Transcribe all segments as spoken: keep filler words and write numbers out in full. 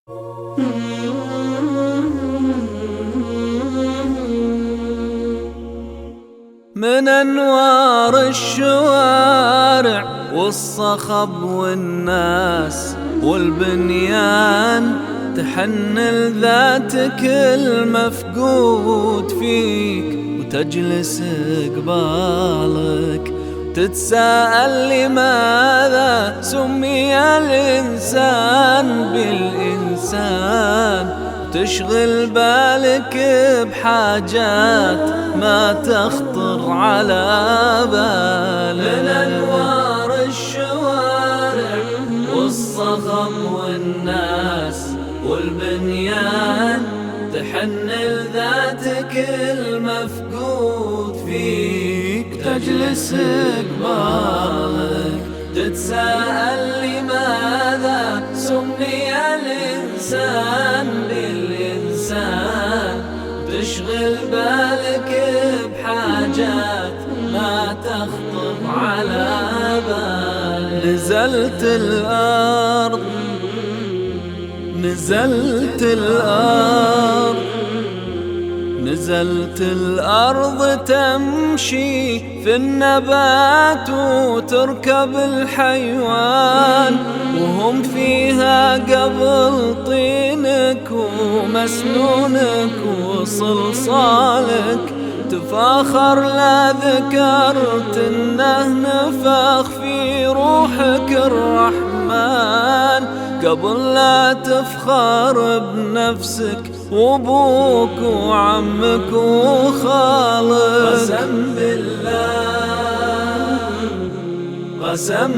من أنوار الشوارع والصخب والناس والبنيان تحن لذاتك المفقود فيك وتجلس قبالك تتساءل لماذا سمي الإنسان بالإنسان، تشغل بالك بحاجات ما تخطر على بال. من أنوار الشوارع والصخب والناس والبنيان تحن لذاتك المفقود فيك تجلس قبالك تتساءل لماذا سمي الإنسان بالإنسان، تشغل بالك بحاجات ما تخطر على بال. نزلت الأرض نزلت الأرض نزلت الأرض تمشي في النبات وتركب الحيوان وهم فيها قبل طينك ومسنونك وصلصالك، تفاخر لا ذكرت انه نفخ في روحك الرحمن قبل لا تفخر بنفسك وابوك وعمك وخالك. قسم بالله قسم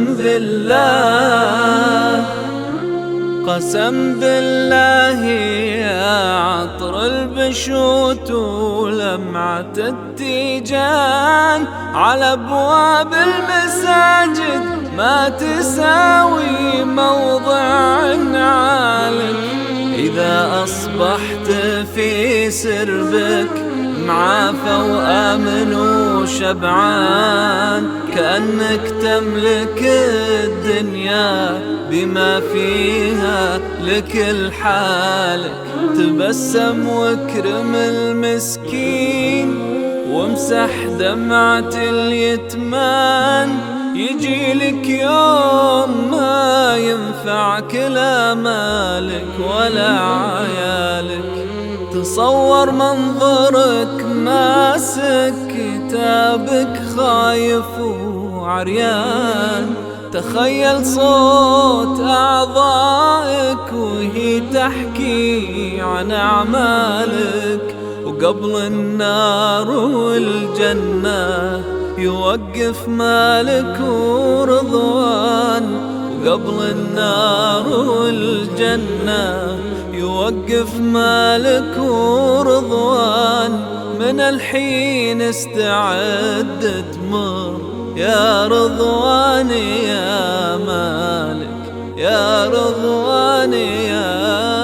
بالله قسم بالله يا عطر البشوت ولمعة التيجان على ابواب المساجد ما تساوي موضع نعالك. إذا أصبحت في سربك معافى وآمن وشبعان كأنك تملك الدنيا بما فيها لكل حالك، تبسم واكرم المسكين وامسح دمعة اليتمان، يجي لك يوم ما ينفعك لا مالك ولا عيالك. تصور منظرك ماسك كتابك خايف وعريان، تخيل صوت أعضائك وهي تحكي عن أعمالك، وقبل النار والجنة يوقف مالك ورضوان، وقبل النار والجنة يوقف مالك ورضوان. من الحين استعد تمر يا رضوان يا مالك يا رضوان يا